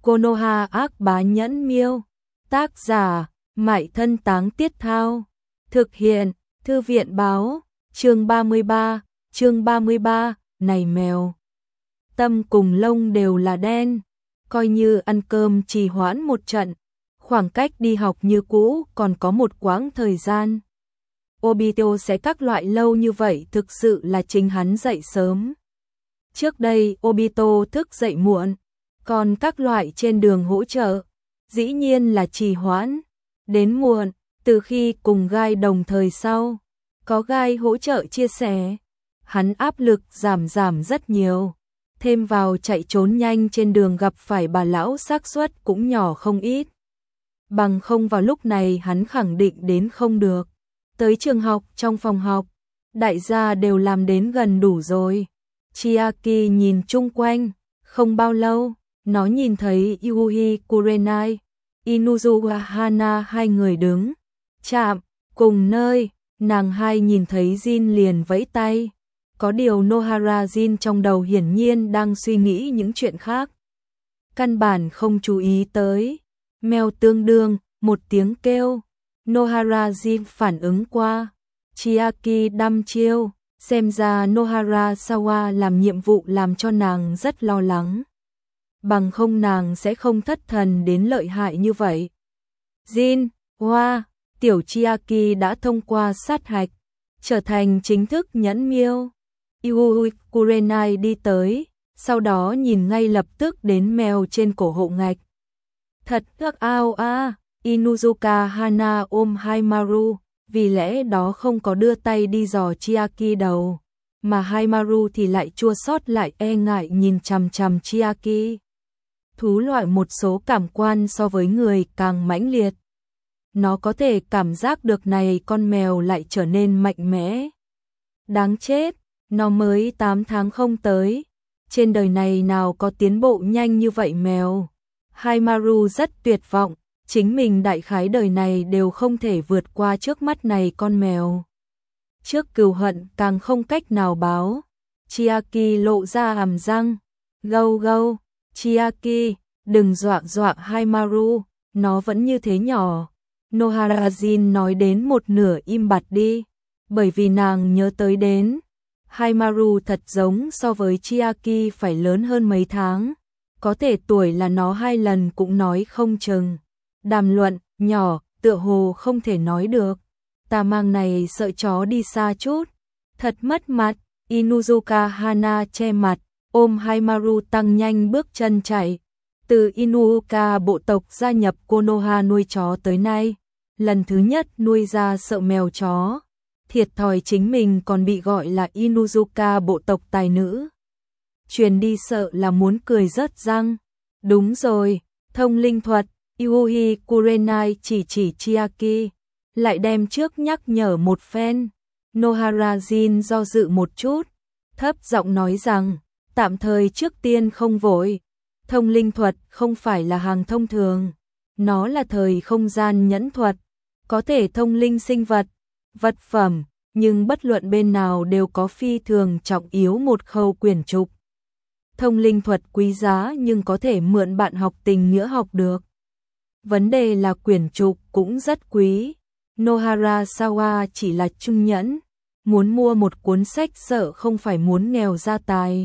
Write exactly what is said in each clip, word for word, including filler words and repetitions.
Konoha ác bá nhẫn miêu. Tác giả, Mại Thân Táng Tiết Thao. Thực hiện, Thư viện báo. Chương ba mươi ba, chương ba mươi ba, này mèo. Tâm cùng lông đều là đen. Coi như ăn cơm trì hoãn một trận. Khoảng cách đi học như cũ còn có một quãng thời gian. Obito sẽ các loại lâu như vậy thực sự là chính hắn dậy sớm. Trước đây Obito thức dậy muộn, còn các loại trên đường hỗ trợ, dĩ nhiên là trì hoãn. Đến muộn, từ khi cùng gai đồng thời sau, có gai hỗ trợ chia sẻ, hắn áp lực giảm giảm rất nhiều. Thêm vào chạy trốn nhanh trên đường gặp phải bà lão xác suất cũng nhỏ không ít. Bằng không vào lúc này hắn khẳng định đến không được. Tới trường học, trong phòng học, đại gia đều làm đến gần đủ rồi. Chiaki nhìn chung quanh, không bao lâu, nó nhìn thấy Yui Kurenai, Inuzuka Hana hai người đứng, chạm, cùng nơi, nàng hai nhìn thấy Jin liền vẫy tay. Có điều Nohara Jin trong đầu hiển nhiên đang suy nghĩ những chuyện khác. Căn bản không chú ý tới. Mèo tương đương, một tiếng kêu. Nohara Jin phản ứng qua. Chiaki đăm chiêu, xem ra Nohara Sawa làm nhiệm vụ làm cho nàng rất lo lắng. Bằng không nàng sẽ không thất thần đến lợi hại như vậy. Jin, hoa, tiểu Chiaki đã thông qua sát hạch, trở thành chính thức nhẫn miêu. Yui Kurenai đi tới, sau đó nhìn ngay lập tức đến mèo trên cổ hộ ngạch. Thật ước ao a, Inuzuka Hana ôm Haimaru, vì lẽ đó không có đưa tay đi dò Chiaki đầu, mà Haimaru thì lại chua xót lại e ngại nhìn chằm chằm Chiaki. Thú loại một số cảm quan so với người càng mãnh liệt. Nó có thể cảm giác được này con mèo lại trở nên mạnh mẽ. Đáng chết, nó mới tám tháng không tới. Trên đời này nào có tiến bộ nhanh như vậy mèo. Haimaru rất tuyệt vọng, chính mình đại khái đời này đều không thể vượt qua trước mắt này con mèo. Trước cừu hận càng không cách nào báo. Chiaki lộ ra hàm răng. Gâu gâu, Chiaki, đừng dọa dọa Haimaru, nó vẫn như thế nhỏ. Nohara Jin nói đến một nửa im bặt đi, bởi vì nàng nhớ tới đến. Haimaru thật giống so với Chiaki phải lớn hơn mấy tháng. Có thể tuổi là nó hai lần cũng nói không chừng. Đàm luận, nhỏ, tựa hồ không thể nói được. Ta mang này sợ chó đi xa chút. Thật mất mặt, Inuzuka Hana che mặt, ôm Haimaru tăng nhanh bước chân chạy. Từ Inuuka bộ tộc gia nhập Konoha nuôi chó tới nay, lần thứ nhất nuôi ra sợ mèo chó. Thiệt thòi chính mình còn bị gọi là Inuzuka bộ tộc tài nữ. Truyền đi sợ là muốn cười rớt răng. Đúng rồi, thông linh thuật, Yui Kurenai chỉ chỉ Chiaki, lại đem trước nhắc nhở một phen. Nohara Jin do dự một chút, thấp giọng nói rằng, tạm thời trước tiên không vội. Thông linh thuật không phải là hàng thông thường, nó là thời không gian nhẫn thuật, có thể thông linh sinh vật, vật phẩm, nhưng bất luận bên nào đều có phi thường trọng yếu một khâu quyển trục. Thông linh thuật quý giá nhưng có thể mượn bạn học tình nghĩa học được. Vấn đề là quyển trục cũng rất quý. Nohara Sawa chỉ là trung nhẫn, muốn mua một cuốn sách sợ không phải muốn nghèo ra tài.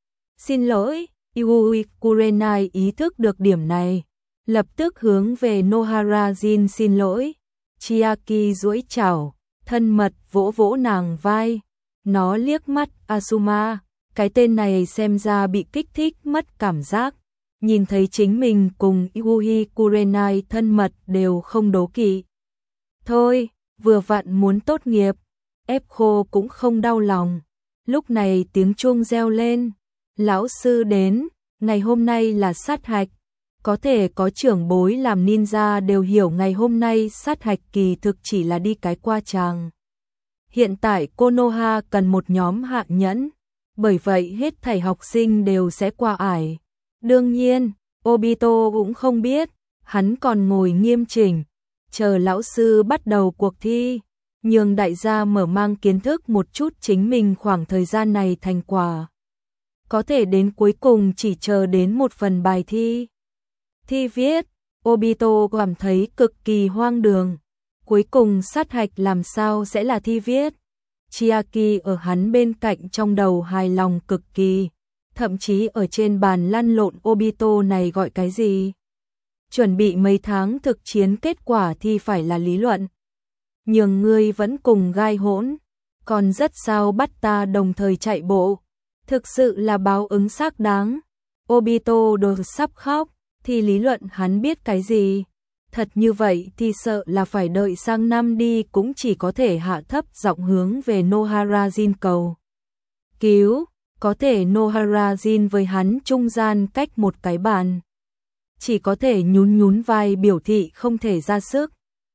Xin lỗi, Yui Kurenai ý thức được điểm này, lập tức hướng về Nohara Jin xin lỗi. Chiaki duỗi chảo, thân mật vỗ vỗ nàng vai. Nó liếc mắt Asuma, cái tên này xem ra bị kích thích mất cảm giác. Nhìn thấy chính mình cùng Yui Kurenai thân mật đều không đố kỵ. Thôi, vừa vặn muốn tốt nghiệp, ép khô cũng không đau lòng. Lúc này tiếng chuông reo lên. Lão sư đến, ngày hôm nay là sát hạch. Có thể có trưởng bối làm ninja đều hiểu ngày hôm nay sát hạch kỳ thực chỉ là đi cái qua tràng. Hiện tại Konoha cần một nhóm hạ nhẫn, bởi vậy hết thảy học sinh đều sẽ qua ải. Đương nhiên, Obito cũng không biết, hắn còn ngồi nghiêm chỉnh, chờ lão sư bắt đầu cuộc thi, nhường đại gia mở mang kiến thức một chút chính mình khoảng thời gian này thành quả. Có thể đến cuối cùng chỉ chờ đến một phần bài thi. Thi viết, Obito cảm thấy cực kỳ hoang đường. Cuối cùng sát hạch làm sao sẽ là thi viết. Chiaki ở hắn bên cạnh trong đầu hài lòng cực kỳ. Thậm chí ở trên bàn lăn lộn Obito này gọi cái gì? Chuẩn bị mấy tháng thực chiến kết quả thì phải là lý luận. Nhường ngươi vẫn cùng gai hỗn. Còn rất sao bắt ta đồng thời chạy bộ. Thực sự là báo ứng xác đáng. Obito đồ sắp khóc. Thì lý luận hắn biết cái gì? Thật như vậy thì sợ là phải đợi sang năm đi cũng chỉ có thể hạ thấp giọng hướng về Noharajin cầu cứu. Có thể Noharajin với hắn trung gian cách một cái bàn. Chỉ có thể nhún nhún vai biểu thị không thể ra sức.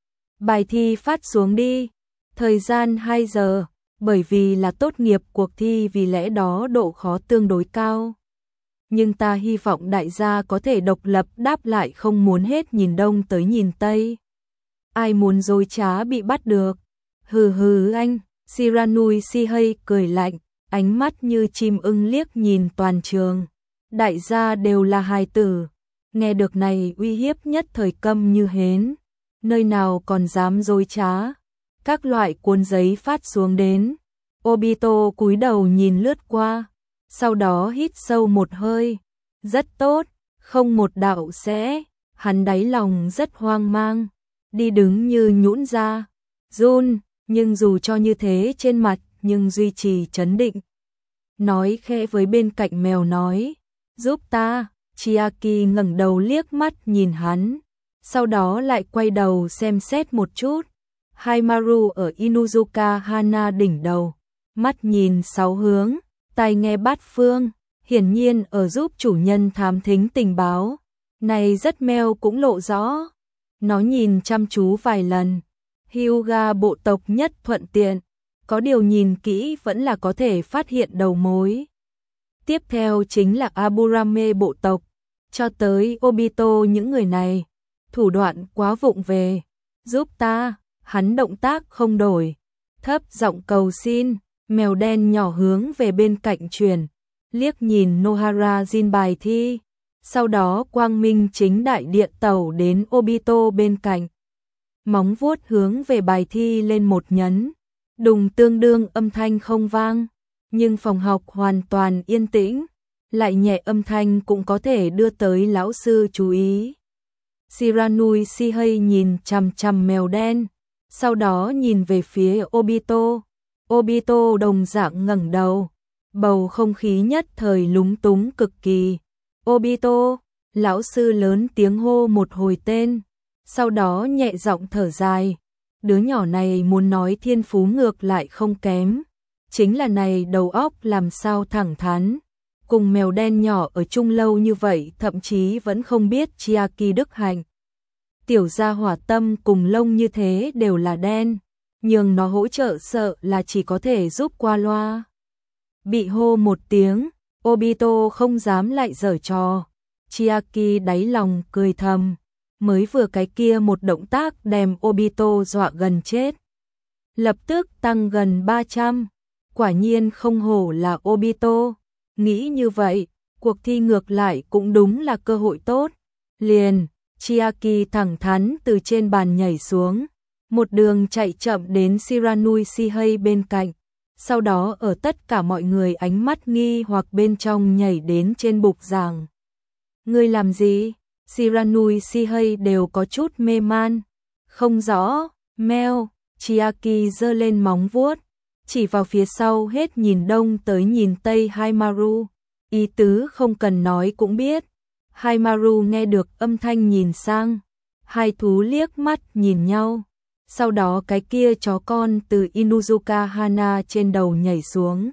Bài thi phát xuống đi. Thời gian hai giờ. Bởi vì là tốt nghiệp cuộc thi vì lẽ đó độ khó tương đối cao. Nhưng ta hy vọng đại gia có thể độc lập đáp lại không muốn hết nhìn đông tới nhìn tây. Ai muốn dối trá bị bắt được. Hừ hừ anh, Shiranui Shihei cười lạnh, ánh mắt như chim ưng liếc nhìn toàn trường. Đại gia đều là hài tử. Nghe được này uy hiếp nhất thời câm như hến. Nơi nào còn dám dối trá. Các loại cuốn giấy phát xuống đến. Obito cúi đầu nhìn lướt qua. Sau đó hít sâu một hơi. Rất tốt, không một đạo sẽ. Hắn đáy lòng rất hoang mang. Đi đứng như nhũn ra. Run, nhưng dù cho như thế trên mặt, nhưng duy trì trấn định. Nói khẽ với bên cạnh mèo nói. Giúp ta. Chiaki ngẩng đầu liếc mắt nhìn hắn. Sau đó lại quay đầu xem xét một chút. Haimaru ở Inuzuka Hana đỉnh đầu. Mắt nhìn sáu hướng. Tai nghe bát phương, hiển nhiên ở giúp chủ nhân thám thính tình báo. Này rất meo cũng lộ rõ. Nó nhìn chăm chú vài lần. Hyuga bộ tộc nhất thuận tiện. Có điều nhìn kỹ vẫn là có thể phát hiện đầu mối. Tiếp theo chính là Aburame bộ tộc. Cho tới Obito những người này. Thủ đoạn quá vụng về. Giúp ta, hắn động tác không đổi. Thấp giọng cầu xin. Mèo đen nhỏ hướng về bên cạnh truyền, liếc nhìn Noharajin bài thi, sau đó quang minh chính đại điện tàu đến Obito bên cạnh. Móng vuốt hướng về bài thi lên một nhấn, đùng tương đương âm thanh không vang, nhưng phòng học hoàn toàn yên tĩnh, lại nhẹ âm thanh cũng có thể đưa tới lão sư chú ý. Shiranui Shihei nhìn chằm chằm mèo đen, sau đó nhìn về phía Obito. Obito đồng dạng ngẩng đầu, bầu không khí nhất thời lúng túng cực kỳ. Obito, lão sư lớn tiếng hô một hồi tên, sau đó nhẹ giọng thở dài. Đứa nhỏ này muốn nói thiên phú ngược lại không kém, chính là này đầu óc làm sao thẳng thắn. Cùng mèo đen nhỏ ở chung lâu như vậy thậm chí vẫn không biết Chiaki đức hạnh. Tiểu gia hỏa tâm cùng lông như thế đều là đen. Nhưng nó hỗ trợ sợ là chỉ có thể giúp qua loa. Bị hô một tiếng, Obito không dám lại giở trò. Chiaki đáy lòng cười thầm. Mới vừa cái kia một động tác đem Obito dọa gần chết. Lập tức tăng gần ba trăm. Quả nhiên không hổ là Obito. Nghĩ như vậy, cuộc thi ngược lại cũng đúng là cơ hội tốt. Liền, Chiaki thẳng thắn từ trên bàn nhảy xuống. Một đường chạy chậm đến Shiranui Shihei bên cạnh, sau đó ở tất cả mọi người ánh mắt nghi hoặc bên trong nhảy đến trên bục giảng. Ngươi làm gì? Shiranui Shihei đều có chút mê man. Không rõ, meo, Chiaki giơ lên móng vuốt, chỉ vào phía sau hết nhìn đông tới nhìn tây Haimaru. Ý tứ không cần nói cũng biết. Haimaru nghe được âm thanh nhìn sang. Hai thú liếc mắt nhìn nhau. Sau đó cái kia chó con từ Inuzuka Hana trên đầu nhảy xuống.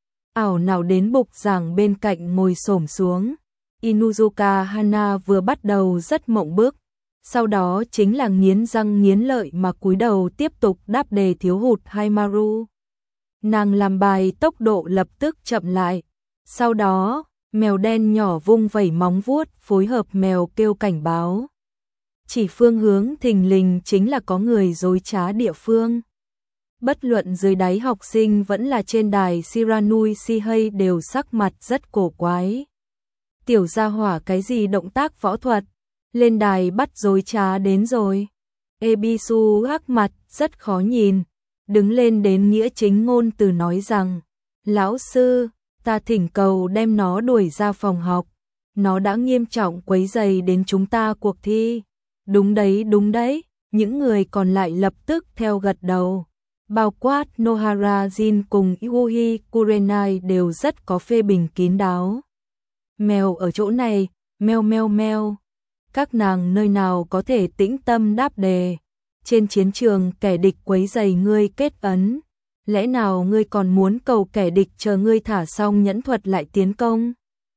Ảo nào đến bục giảng bên cạnh ngồi xổm xuống. Inuzuka Hana vừa bắt đầu rất mộng bức. Sau đó chính là nghiến răng nghiến lợi mà cúi đầu tiếp tục đáp đề thiếu hụt Haimaru. Nàng làm bài tốc độ lập tức chậm lại. Sau đó, mèo đen nhỏ vung vẩy móng vuốt phối hợp mèo kêu cảnh báo. Chỉ phương hướng thình lình chính là có người dối trá địa phương. Bất luận dưới đáy học sinh vẫn là trên đài Shiranui Shihei đều sắc mặt rất cổ quái. Tiểu gia hỏa cái gì động tác võ thuật, lên đài bắt dối trá đến rồi. Ebisu hắc mặt, rất khó nhìn, đứng lên đến nghĩa chính ngôn từ nói rằng, lão sư, ta thỉnh cầu đem nó đuổi ra phòng học, nó đã nghiêm trọng quấy rầy đến chúng ta cuộc thi. Đúng đấy, đúng đấy, những người còn lại lập tức theo gật đầu. Bao quát Nohara Jin cùng Yuhi Kurenai đều rất có phê bình kín đáo. Mèo ở chỗ này, meo meo meo. Các nàng nơi nào có thể tĩnh tâm đáp đề. Trên chiến trường kẻ địch quấy rầy ngươi kết ấn. Lẽ nào ngươi còn muốn cầu kẻ địch chờ ngươi thả xong nhẫn thuật lại tiến công?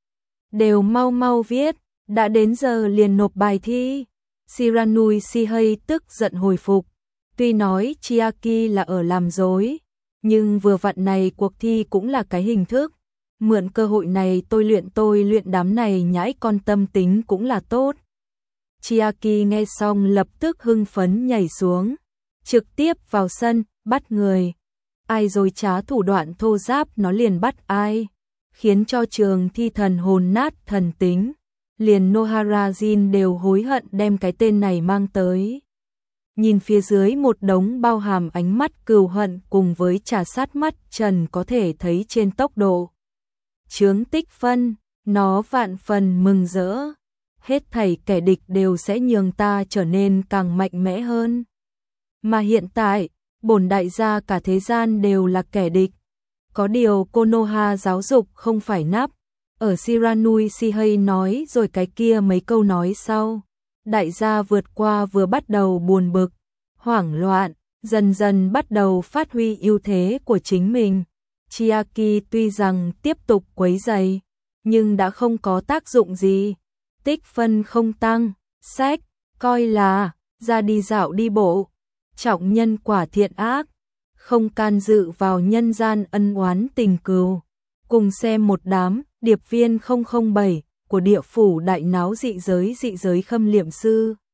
Đều mau mau viết, đã đến giờ liền nộp bài thi. Shiranui Shihei tức giận hồi phục. Tuy nói Chiaki là ở làm dối, nhưng vừa vặn này cuộc thi cũng là cái hình thức. Mượn cơ hội này tôi luyện tôi luyện đám này nhãi con tâm tính cũng là tốt. Chiaki nghe xong lập tức hưng phấn nhảy xuống, trực tiếp vào sân, bắt người. Ai dối trá thủ đoạn thô giáp nó liền bắt ai, khiến cho trường thi thần hồn nát thần tính. Liền Nohara Jin đều hối hận đem cái tên này mang tới. Nhìn phía dưới một đống bao hàm ánh mắt cừu hận cùng với trà sát mắt Trần có thể thấy trên tốc độ chướng tích phân, nó vạn phần mừng rỡ. Hết thảy kẻ địch đều sẽ nhường ta trở nên càng mạnh mẽ hơn. Mà hiện tại, bổn đại gia cả thế gian đều là kẻ địch. Có điều Konoha giáo dục không phải nắp. Ở Shiranui Shihei nói rồi cái kia mấy câu nói sau. Đại gia vượt qua vừa bắt đầu buồn bực, hoảng loạn, dần dần bắt đầu phát huy ưu thế của chính mình. Chiaki tuy rằng tiếp tục quấy rầy, nhưng đã không có tác dụng gì. Tích phân không tăng, sách, coi là, ra đi dạo đi bộ, trọng nhân quả thiện ác, không can dự vào nhân gian ân oán tình cừu. Cùng xem một đám, điệp viên không không bảy của địa phủ đại náo dị giới dị giới khâm liệm sư.